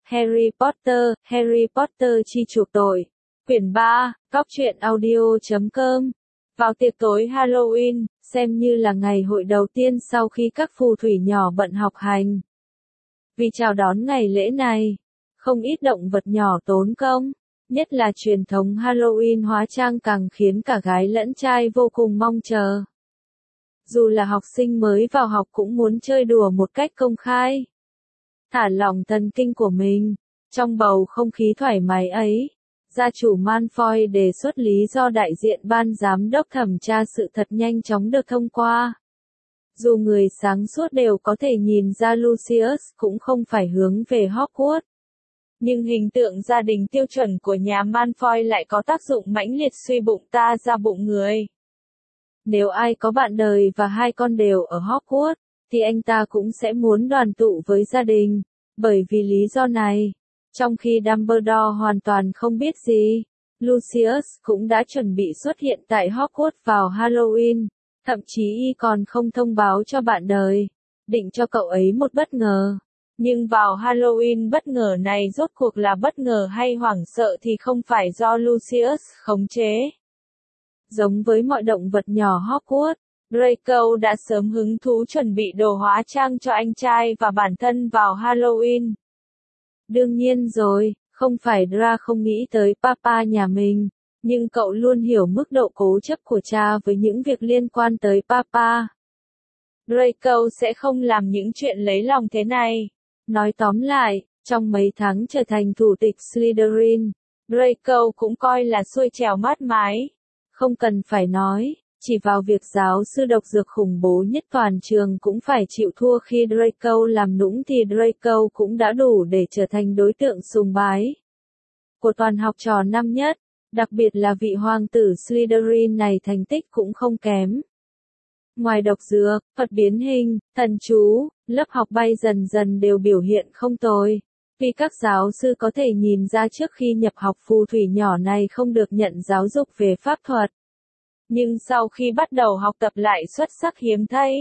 Harry Potter chi chuộc tội. Quyển 3, Cóc truyện audio.com. Vào tiệc tối Halloween, xem như là ngày hội đầu tiên sau khi các phù thủy nhỏ bận học hành. Vì chào đón ngày lễ này, không ít động vật nhỏ tốn công, nhất là truyền thống Halloween hóa trang càng khiến cả gái lẫn trai vô cùng mong chờ. Dù là học sinh mới vào học cũng muốn chơi đùa một cách công khai, thả lỏng thần kinh của mình. Trong bầu không khí thoải mái ấy, gia chủ Malfoy đề xuất lý do đại diện ban giám đốc thẩm tra sự thật nhanh chóng được thông qua. Dù người sáng suốt đều có thể nhìn ra Lucius cũng không phải hướng về Hogwarts, nhưng hình tượng gia đình tiêu chuẩn của nhà Malfoy lại có tác dụng mãnh liệt suy bụng ta ra bụng người. Nếu ai có bạn đời và hai con đều ở Hogwarts, thì anh ta cũng sẽ muốn đoàn tụ với gia đình. Bởi vì lý do này, trong khi Dumbledore hoàn toàn không biết gì, Lucius cũng đã chuẩn bị xuất hiện tại Hogwarts vào Halloween, thậm chí y còn không thông báo cho bạn đời, định cho cậu ấy một bất ngờ. Nhưng vào Halloween bất ngờ này rốt cuộc là bất ngờ hay hoảng sợ thì không phải do Lucius khống chế. Giống với mọi động vật nhỏ Hogwarts, Draco đã sớm hứng thú chuẩn bị đồ hóa trang cho anh trai và bản thân vào Halloween. Đương nhiên rồi, không phải Dra không nghĩ tới papa nhà mình, nhưng cậu luôn hiểu mức độ cố chấp của cha với những việc liên quan tới papa. Draco sẽ không làm những chuyện lấy lòng thế này. Nói tóm lại, trong mấy tháng trở thành thủ tịch Slytherin, Draco cũng coi là xuôi trèo mát mái. Không cần phải nói, chỉ vào việc giáo sư độc dược khủng bố nhất toàn trường cũng phải chịu thua khi Draco làm nũng thì Draco cũng đã đủ để trở thành đối tượng sùng bái của toàn học trò năm nhất, đặc biệt là vị hoàng tử Slytherin này thành tích cũng không kém. Ngoài độc dược, thuật biến hình, thần chú, lớp học bay dần dần đều biểu hiện không tồi. Vì các giáo sư có thể nhìn ra trước khi nhập học phù thủy nhỏ này không được nhận giáo dục về pháp thuật. Nhưng sau khi bắt đầu học tập lại xuất sắc hiếm thấy.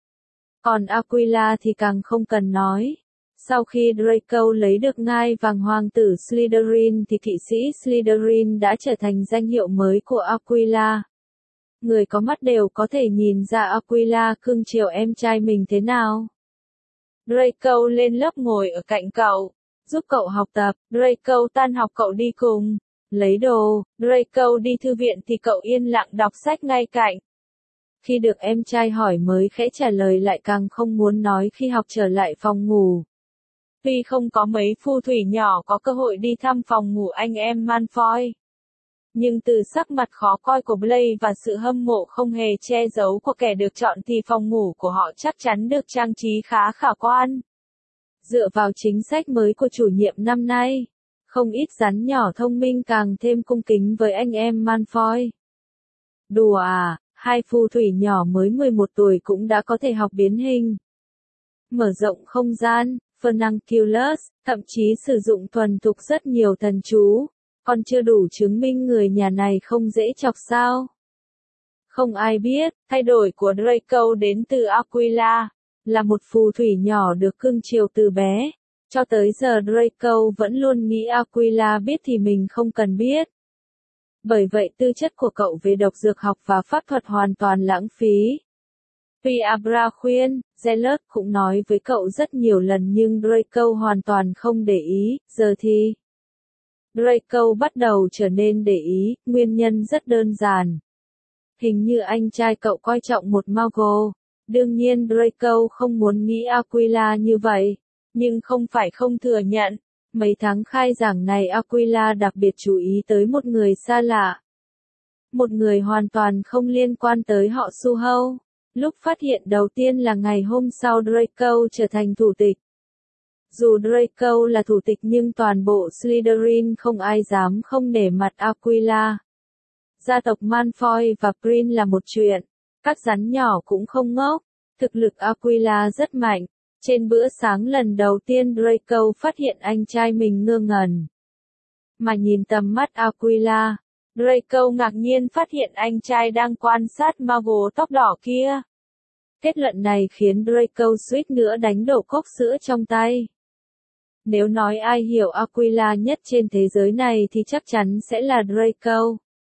Còn Aquila thì càng không cần nói. Sau khi Draco lấy được ngai vàng hoàng tử Slytherin thì kỵ sĩ Slytherin đã trở thành danh hiệu mới của Aquila. Người có mắt đều có thể nhìn ra Aquila cưng chiều em trai mình thế nào. Draco lên lớp ngồi ở cạnh cậu, giúp cậu học tập. Draco tan học cậu đi cùng. Lấy đồ, Draco đi thư viện thì cậu yên lặng đọc sách ngay cạnh. Khi được em trai hỏi mới khẽ trả lời lại càng không muốn nói khi học trở lại phòng ngủ. Tuy không có mấy phù thủy nhỏ có cơ hội đi thăm phòng ngủ anh em Malfoy, nhưng từ sắc mặt khó coi của Blaise và sự hâm mộ không hề che giấu của kẻ được chọn thì phòng ngủ của họ chắc chắn được trang trí khá khả quan. Dựa vào chính sách mới của chủ nhiệm năm nay, không ít rắn nhỏ thông minh càng thêm cung kính với anh em Malfoy. Đùa à, hai phù thủy nhỏ mới 11 tuổi cũng đã có thể học biến hình, mở rộng không gian, Furnunculus, thậm chí sử dụng thuần thục rất nhiều thần chú, còn chưa đủ chứng minh người nhà này không dễ chọc sao. Không ai biết, thay đổi của Draco đến từ Aquila, là một phù thủy nhỏ được cưng chiều từ bé. Cho tới giờ Draco vẫn luôn nghĩ Aquila biết thì mình không cần biết. Bởi vậy tư chất của cậu về độc dược học và pháp thuật hoàn toàn lãng phí. Tuy Abra khuyên, Zealot cũng nói với cậu rất nhiều lần nhưng Draco hoàn toàn không để ý. Giờ thì Draco bắt đầu trở nên để ý, nguyên nhân rất đơn giản. Hình như anh trai cậu coi trọng một Muggle. Đương nhiên Draco không muốn nghĩ Aquila như vậy. Nhưng không phải không thừa nhận, mấy tháng khai giảng này Aquila đặc biệt chú ý tới một người xa lạ. Một người hoàn toàn không liên quan tới họ Su-hâu. Lúc phát hiện đầu tiên là ngày hôm sau Draco trở thành thủ tịch. Dù Draco là thủ tịch nhưng toàn bộ Slytherin không ai dám không nể mặt Aquila. Gia tộc Malfoy và Prin là một chuyện, các rắn nhỏ cũng không ngốc, thực lực Aquila rất mạnh. Trên bữa sáng lần đầu tiên Draco phát hiện anh trai mình ngơ ngẩn. Mà nhìn tầm mắt Aquila, Draco ngạc nhiên phát hiện anh trai đang quan sát Muggle tóc đỏ kia. Kết luận này khiến Draco suýt nữa đánh đổ cốc sữa trong tay. Nếu nói ai hiểu Aquila nhất trên thế giới này thì chắc chắn sẽ là Draco.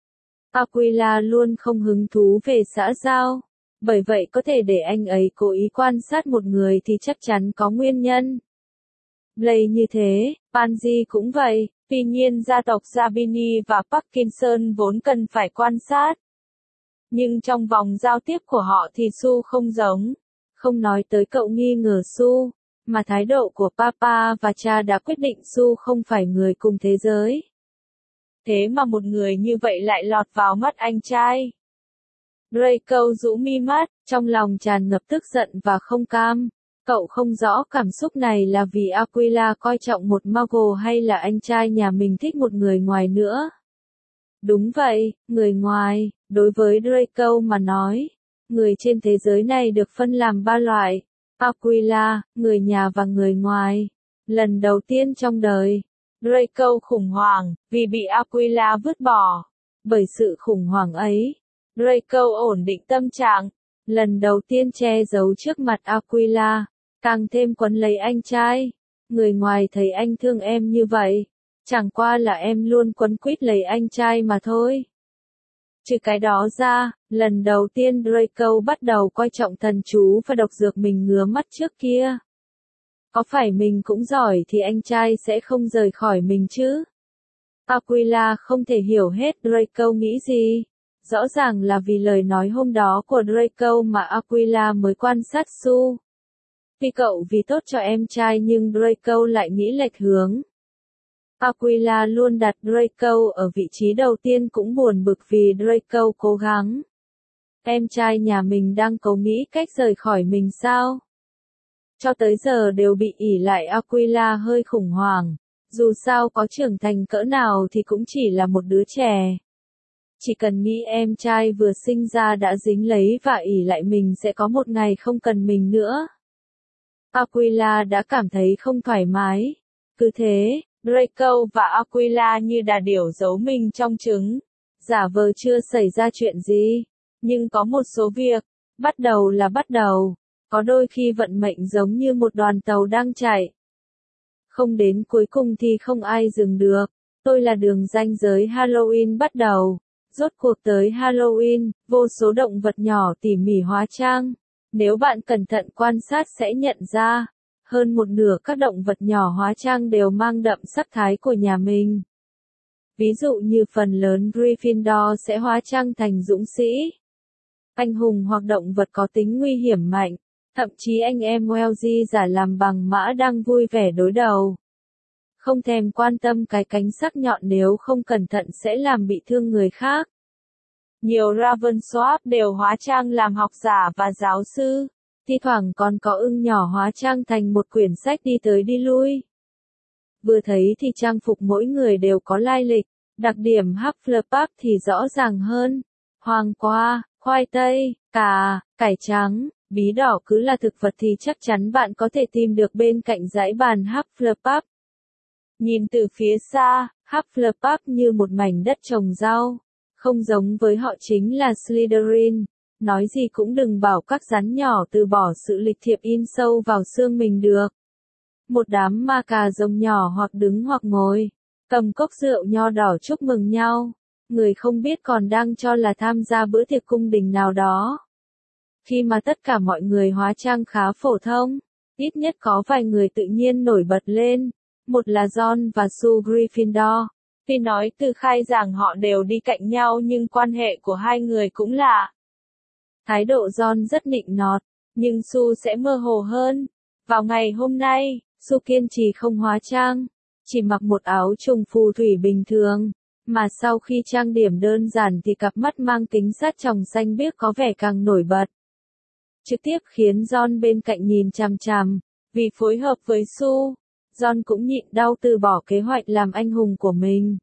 Aquila luôn không hứng thú về xã giao. Bởi vậy có thể để anh ấy cố ý quan sát một người thì chắc chắn có nguyên nhân. Blake như thế, Pansy cũng vậy, tuy nhiên gia tộc Zabini và Parkinson vốn cần phải quan sát. Nhưng trong vòng giao tiếp của họ thì Sue không giống. Không nói tới cậu nghi ngờ Sue, mà thái độ của Papa và cha đã quyết định Sue không phải người cùng thế giới. Thế mà một người như vậy lại lọt vào mắt anh trai. Draco rũ mi mắt, trong lòng tràn ngập tức giận và không cam. Cậu không rõ cảm xúc này là vì Aquila coi trọng một Muggle hay là anh trai nhà mình thích một người ngoài nữa. Đúng vậy, người ngoài, đối với Draco mà nói. Người trên thế giới này được phân làm 3 loại. Aquila, người nhà và người ngoài. Lần đầu tiên trong đời, Draco khủng hoảng, vì bị Aquila vứt bỏ. Bởi sự khủng hoảng ấy, Draco ổn định tâm trạng. Lần đầu tiên che giấu trước mặt Aquila, càng thêm quấn lấy anh trai. Người ngoài thấy anh thương em như vậy, chẳng qua là em luôn quấn quýt lấy anh trai mà thôi. Trừ cái đó ra, lần đầu tiên Draco bắt đầu coi trọng thần chú và độc dược mình ngứa mắt trước kia. Có phải mình cũng giỏi thì anh trai sẽ không rời khỏi mình chứ? Aquila không thể hiểu hết Draco nghĩ gì. Rõ ràng là vì lời nói hôm đó của Draco mà Aquila mới quan sát Sue. Vì cậu vì tốt cho em trai nhưng Draco lại nghĩ lệch hướng. Aquila luôn đặt Draco ở vị trí đầu tiên cũng buồn bực vì Draco cố gắng. Em trai nhà mình đang cố nghĩ cách rời khỏi mình sao? Cho tới giờ đều bị ỷ lại Aquila hơi khủng hoảng. Dù sao có trưởng thành cỡ nào thì cũng chỉ là một đứa trẻ. Chỉ cần nghĩ em trai vừa sinh ra đã dính lấy và ỷ lại mình sẽ có một ngày không cần mình nữa. Aquila đã cảm thấy không thoải mái. Cứ thế, Draco và Aquila như đà điểu giấu mình trong trứng. Giả vờ chưa xảy ra chuyện gì. Nhưng có một số việc, bắt đầu là bắt đầu. Có đôi khi vận mệnh giống như một đoàn tàu đang chạy. Không đến cuối cùng thì không ai dừng được. Tôi là đường ranh giới Halloween bắt đầu. Rốt cuộc tới Halloween, vô số động vật nhỏ tỉ mỉ hóa trang. Nếu bạn cẩn thận quan sát sẽ nhận ra, hơn một nửa các động vật nhỏ hóa trang đều mang đậm sắc thái của nhà mình. Ví dụ như phần lớn Gryffindor sẽ hóa trang thành dũng sĩ, anh hùng hoặc động vật có tính nguy hiểm mạnh. Thậm chí anh em Weasley giả làm bằng mã đang vui vẻ đối đầu. Không thèm quan tâm cái cánh sắc nhọn nếu không cẩn thận sẽ làm bị thương người khác. Nhiều Ravensworth đều hóa trang làm học giả và giáo sư. Thi thoảng còn có ưng nhỏ hóa trang thành một quyển sách đi tới đi lui. Vừa thấy thì trang phục mỗi người đều có lai lịch. Đặc điểm Hufflepuff thì rõ ràng hơn. Hoàng qua, khoai tây, cà, cải trắng, bí đỏ cứ là thực vật thì chắc chắn bạn có thể tìm được bên cạnh dãy bàn Hufflepuff. Nhìn từ phía xa, Hufflepuff như một mảnh đất trồng rau. Không giống với họ chính là Slytherin. Nói gì cũng đừng bảo các rắn nhỏ từ bỏ sự lịch thiệp in sâu vào xương mình được. Một đám ma cà rồng nhỏ hoặc đứng hoặc ngồi, cầm cốc rượu nho đỏ chúc mừng nhau. Người không biết còn đang cho là tham gia bữa tiệc cung đình nào đó. Khi mà tất cả mọi người hóa trang khá phổ thông, ít nhất có vài người tự nhiên nổi bật lên. Một là Ron và Sue Gryffindor. Tuy nói từ khai giảng họ đều đi cạnh nhau nhưng quan hệ của hai người cũng lạ. Thái độ Ron rất nịnh nọt, nhưng Sue sẽ mơ hồ hơn. Vào ngày hôm nay, Sue kiên trì không hóa trang, chỉ mặc một áo trùng phù thủy bình thường. Mà sau khi trang điểm đơn giản thì cặp mắt mang kính sát tròng xanh biếc có vẻ càng nổi bật. Trực tiếp khiến Ron bên cạnh nhìn chằm chằm, vì phối hợp với Sue, Ron cũng nhịn đau từ bỏ kế hoạch làm anh hùng của mình.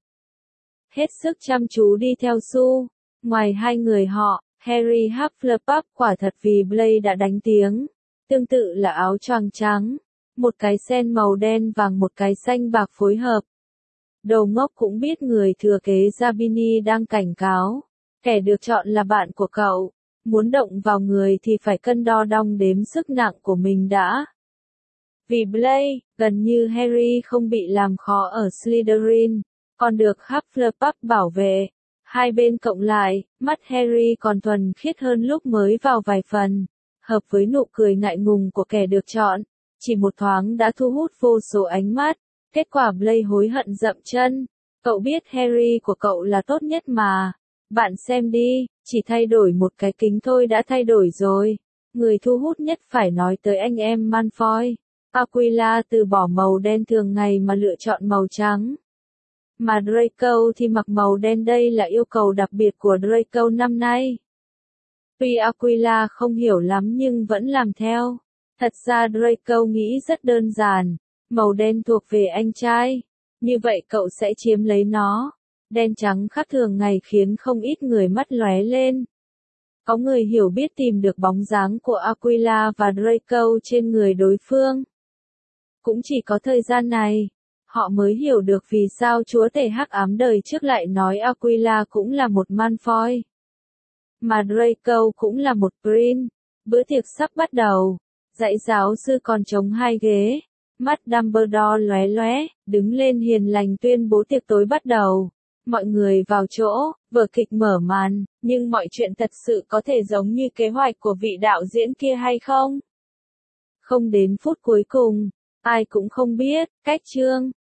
Hết sức chăm chú đi theo Sue. Ngoài hai người họ, Harry Hufflepuff quả thật vì Blake đã đánh tiếng. Tương tự là áo choàng trắng, một cái sen màu đen vàng một cái xanh bạc phối hợp. Đầu ngốc cũng biết người thừa kế Zabini đang cảnh cáo. Kẻ được chọn là bạn của cậu. Muốn động vào người thì phải cân đo đong đếm sức nặng của mình đã. Vì Blaise, gần như Harry không bị làm khó ở Slytherin, còn được Hufflepuff bảo vệ. Hai bên cộng lại, mắt Harry còn thuần khiết hơn lúc mới vào vài phần, hợp với nụ cười ngại ngùng của kẻ được chọn, chỉ một thoáng đã thu hút vô số ánh mắt. Kết quả Blaise hối hận dậm chân. Cậu biết Harry của cậu là tốt nhất mà. Bạn xem đi, chỉ thay đổi một cái kính thôi đã thay đổi rồi. Người thu hút nhất phải nói tới anh em Malfoy. Aquila từ bỏ màu đen thường ngày mà lựa chọn màu trắng. Mà Draco thì mặc màu đen, đây là yêu cầu đặc biệt của Draco năm nay. Tuy Aquila không hiểu lắm nhưng vẫn làm theo. Thật ra Draco nghĩ rất đơn giản, màu đen thuộc về anh trai, như vậy cậu sẽ chiếm lấy nó. Đen trắng khác thường ngày khiến không ít người mắt lóe lên. Có người hiểu biết tìm được bóng dáng của Aquila và Draco trên người đối phương. Cũng chỉ có thời gian này, họ mới hiểu được vì sao chúa tể hắc ám đời trước lại nói Aquila cũng là một Malfoy, mà Draco cũng là một Grin. Bữa tiệc sắp bắt đầu, dạy giáo sư còn trống hai ghế, mắt Dumbledore lóe lóe, đứng lên hiền lành tuyên bố tiệc tối bắt đầu. Mọi người vào chỗ, vở kịch mở màn, nhưng mọi chuyện thật sự có thể giống như kế hoạch của vị đạo diễn kia hay không? Không đến phút cuối cùng, ai cũng không biết, cách chương